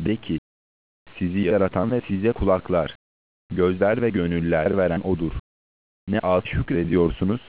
De ki, sizi yaratan ve size kulaklar, gözler ve gönüller veren O'dur. Ne az şükrediyorsunuz,